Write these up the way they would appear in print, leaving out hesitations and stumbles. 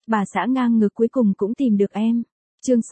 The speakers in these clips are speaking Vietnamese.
Bà xã ngang ngược cuối cùng cũng tìm được em. Chương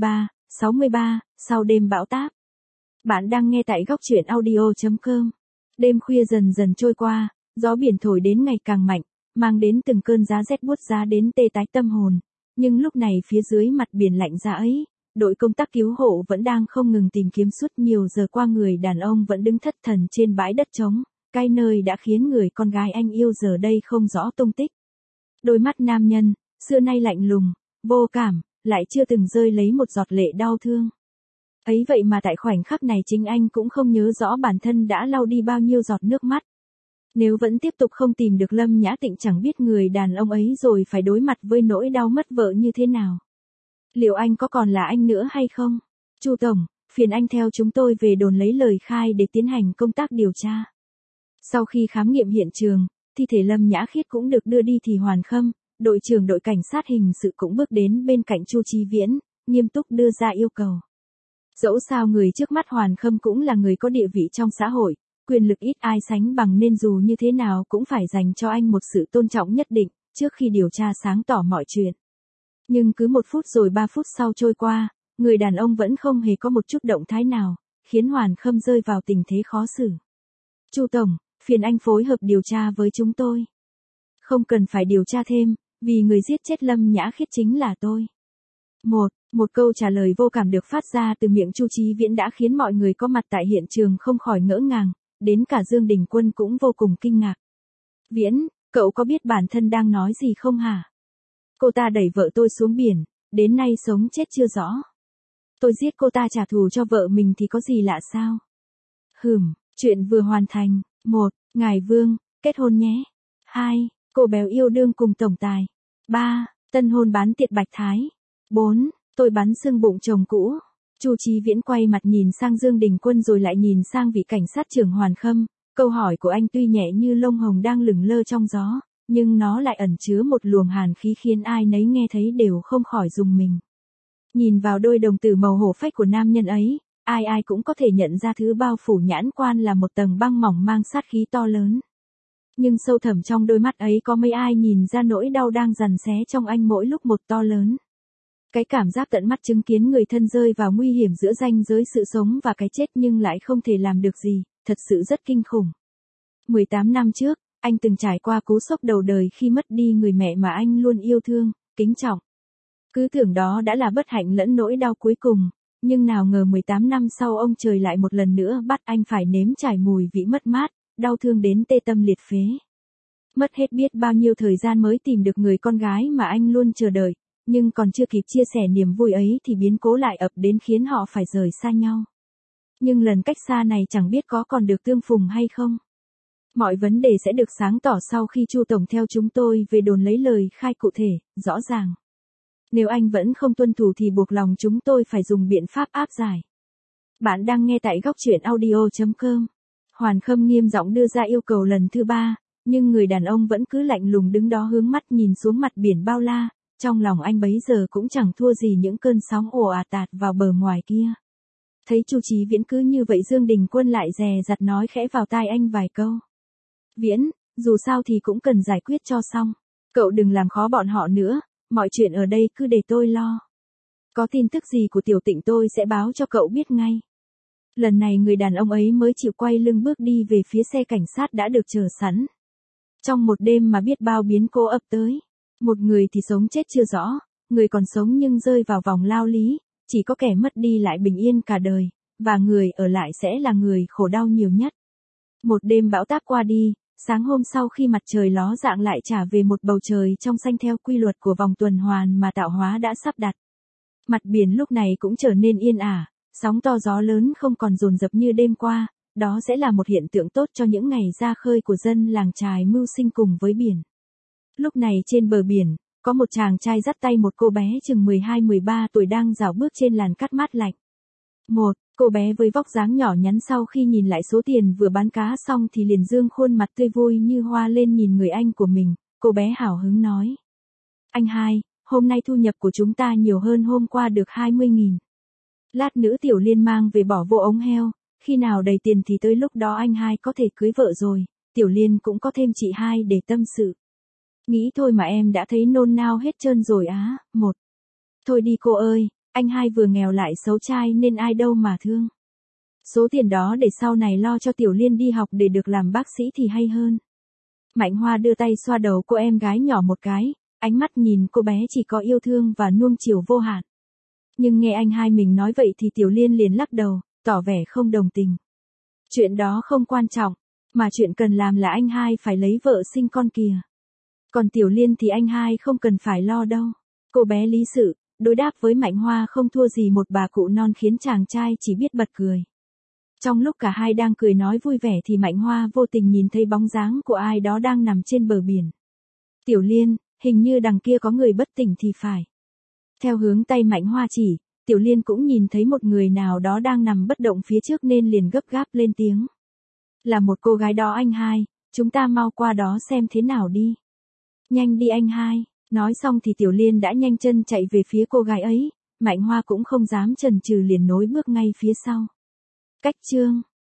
63, sau đêm bão táp. Bạn đang nghe tại góc truyện audio.com. Đêm khuya dần dần trôi qua, gió biển thổi đến ngày càng mạnh, mang đến từng cơn giá rét buốt giá đến tê tái tâm hồn. Nhưng lúc này phía dưới mặt biển lạnh giá ấy, đội công tác cứu hộ vẫn đang không ngừng tìm kiếm suốt nhiều giờ qua. Người đàn ông vẫn đứng thất thần trên bãi đất trống, cái nơi đã khiến người con gái anh yêu giờ đây không rõ tung tích. Đôi mắt nam nhân, xưa nay lạnh lùng, vô cảm, lại chưa từng rơi lấy một giọt lệ đau thương. Ấy vậy mà tại khoảnh khắc này chính anh cũng không nhớ rõ bản thân đã lau đi bao nhiêu giọt nước mắt. Nếu vẫn tiếp tục không tìm được Lâm Nhã Tịnh, chẳng biết người đàn ông ấy rồi phải đối mặt với nỗi đau mất vợ như thế nào. Liệu anh có còn là anh nữa hay không? Chu Tổng, phiền anh theo chúng tôi về đồn lấy lời khai để tiến hành công tác điều tra. Sau khi khám nghiệm hiện trường, thi thể Lâm Nhã Khiết cũng được đưa đi thì Hoàn Khâm, đội trưởng đội cảnh sát hình sự cũng bước đến bên cạnh Chu Chí Viễn, nghiêm túc đưa ra yêu cầu. Dẫu sao người trước mắt Hoàn Khâm cũng là người có địa vị trong xã hội, quyền lực ít ai sánh bằng, nên dù như thế nào cũng phải dành cho anh một sự tôn trọng nhất định, trước khi điều tra sáng tỏ mọi chuyện. Nhưng cứ 1 phút rồi 3 phút sau trôi qua, người đàn ông vẫn không hề có một chút động thái nào, khiến Hoàn Khâm rơi vào tình thế khó xử. Chu Tổng, phiền anh phối hợp điều tra với chúng tôi. Không cần phải điều tra thêm, vì người giết chết Lâm Nhã Khiết chính là tôi. Một câu trả lời vô cảm được phát ra từ miệng Chu Chí Viễn đã khiến mọi người có mặt tại hiện trường không khỏi ngỡ ngàng, đến cả Dương Đình Quân cũng vô cùng kinh ngạc. Viễn, cậu có biết bản thân đang nói gì không hả? Cô ta đẩy vợ tôi xuống biển, đến nay sống chết chưa rõ. Tôi giết cô ta trả thù cho vợ mình thì có gì lạ sao? Chuyện vừa hoàn thành. 1. Ngài Vương, kết hôn nhé. 2. Cô béo yêu đương cùng tổng tài. 3. Tân hôn bán tiệc Bạch Thái. 4. Tôi bắn xương bụng chồng cũ. Chu Chí Viễn quay mặt nhìn sang Dương Đình Quân rồi lại nhìn sang vị cảnh sát trưởng Hoàn Khâm. Câu hỏi của anh tuy nhẹ như lông hồng đang lửng lơ trong gió, nhưng nó lại ẩn chứa một luồng hàn khí khiến ai nấy nghe thấy đều không khỏi rùng mình. Nhìn vào đôi đồng tử màu hổ phách của nam nhân ấy, ai cũng có thể nhận ra thứ bao phủ nhãn quan là một tầng băng mỏng mang sát khí to lớn. Nhưng sâu thẳm trong đôi mắt ấy có mấy ai nhìn ra nỗi đau đang giằng xé trong anh mỗi lúc một to lớn. Cái cảm giác tận mắt chứng kiến người thân rơi vào nguy hiểm giữa ranh giới sự sống và cái chết nhưng lại không thể làm được gì, thật sự rất kinh khủng. 18 năm trước, anh từng trải qua cú sốc đầu đời khi mất đi người mẹ mà anh luôn yêu thương, kính trọng. Cứ tưởng đó đã là bất hạnh lẫn nỗi đau cuối cùng, nhưng nào ngờ 18 năm sau ông trời lại một lần nữa bắt anh phải nếm trải mùi vị mất mát, đau thương đến tê tâm liệt phế. Mất hết biết bao nhiêu thời gian mới tìm được người con gái mà anh luôn chờ đợi, nhưng còn chưa kịp chia sẻ niềm vui ấy thì biến cố lại ập đến khiến họ phải rời xa nhau. Nhưng lần cách xa này chẳng biết có còn được tương phùng hay không. Mọi vấn đề sẽ được sáng tỏ sau khi Chu Tổng theo chúng tôi về đồn lấy lời khai cụ thể, rõ ràng. Nếu anh vẫn không tuân thủ thì buộc lòng chúng tôi phải dùng biện pháp áp giải. Bạn đang nghe tại góc truyện audio.com. Hoàn Khâm nghiêm giọng đưa ra yêu cầu lần thứ 3, nhưng người đàn ông vẫn cứ lạnh lùng đứng đó hướng mắt nhìn xuống mặt biển bao la, trong lòng anh bấy giờ cũng chẳng thua gì những cơn sóng ồ ạt tạt vào bờ ngoài kia. Thấy Chu Chí Viễn cứ như vậy, Dương Đình Quân lại dè dặt nói khẽ vào tai anh vài câu. Viễn, dù sao thì cũng cần giải quyết cho xong. Cậu đừng làm khó bọn họ nữa, mọi chuyện ở đây cứ để tôi lo. Có tin tức gì của Tiểu Tịnh tôi sẽ báo cho cậu biết ngay. Lần này người đàn ông ấy mới chịu quay lưng bước đi về phía xe cảnh sát đã được chờ sẵn. Trong một đêm mà biết bao biến cố ập tới. Một người thì sống chết chưa rõ, người còn sống nhưng rơi vào vòng lao lý, chỉ có kẻ mất đi lại bình yên cả đời, và người ở lại sẽ là người khổ đau nhiều nhất. Một đêm bão táp qua đi, sáng hôm sau khi mặt trời ló dạng lại trả về một bầu trời trong xanh theo quy luật của vòng tuần hoàn mà tạo hóa đã sắp đặt. Mặt biển lúc này cũng trở nên yên ả, sóng to gió lớn không còn dồn dập như đêm qua, đó sẽ là một hiện tượng tốt cho những ngày ra khơi của dân làng chài mưu sinh cùng với biển. Lúc này trên bờ biển, có một chàng trai dắt tay một cô bé chừng 12-13 tuổi đang dạo bước trên làn cát mát lạnh. Cô bé với vóc dáng nhỏ nhắn sau khi nhìn lại số tiền vừa bán cá xong thì liền dương khuôn mặt tươi vui như hoa lên nhìn người anh của mình, cô bé hào hứng nói. Anh hai, hôm nay thu nhập của chúng ta nhiều hơn hôm qua được 20.000. Lát nữa Tiểu Liên mang về bỏ vô ống heo, khi nào đầy tiền thì tới lúc đó anh hai có thể cưới vợ rồi, Tiểu Liên cũng có thêm chị hai để tâm sự. Nghĩ thôi mà em đã thấy nôn nao hết trơn rồi á. Một. Thôi đi cô ơi, anh hai vừa nghèo lại xấu trai nên ai đâu mà thương. Số tiền đó để sau này lo cho Tiểu Liên đi học để được làm bác sĩ thì hay hơn. Mạnh Hoa đưa tay xoa đầu cô em gái nhỏ một cái, ánh mắt nhìn cô bé chỉ có yêu thương và nuông chiều vô hạn. Nhưng nghe anh hai mình nói vậy thì Tiểu Liên liền lắc đầu, tỏ vẻ không đồng tình. Chuyện đó không quan trọng, mà chuyện cần làm là anh hai phải lấy vợ sinh con kìa. Còn Tiểu Liên thì anh hai không cần phải lo đâu. Cô bé lý sự, đối đáp với Mạnh Hoa không thua gì một bà cụ non khiến chàng trai chỉ biết bật cười. Trong lúc cả hai đang cười nói vui vẻ thì Mạnh Hoa vô tình nhìn thấy bóng dáng của ai đó đang nằm trên bờ biển. Tiểu Liên, hình như đằng kia có người bất tỉnh thì phải. Theo hướng tay Mạnh Hoa chỉ, Tiểu Liên cũng nhìn thấy một người nào đó đang nằm bất động phía trước nên liền gấp gáp lên tiếng. Là một cô gái đó anh hai, chúng ta mau qua đó xem thế nào đi. Nhanh đi anh hai. Nói xong thì Tiểu Liên đã nhanh chân chạy về phía cô gái ấy, Mạnh Hoa cũng không dám chần chừ liền nối bước ngay phía sau. Cách chương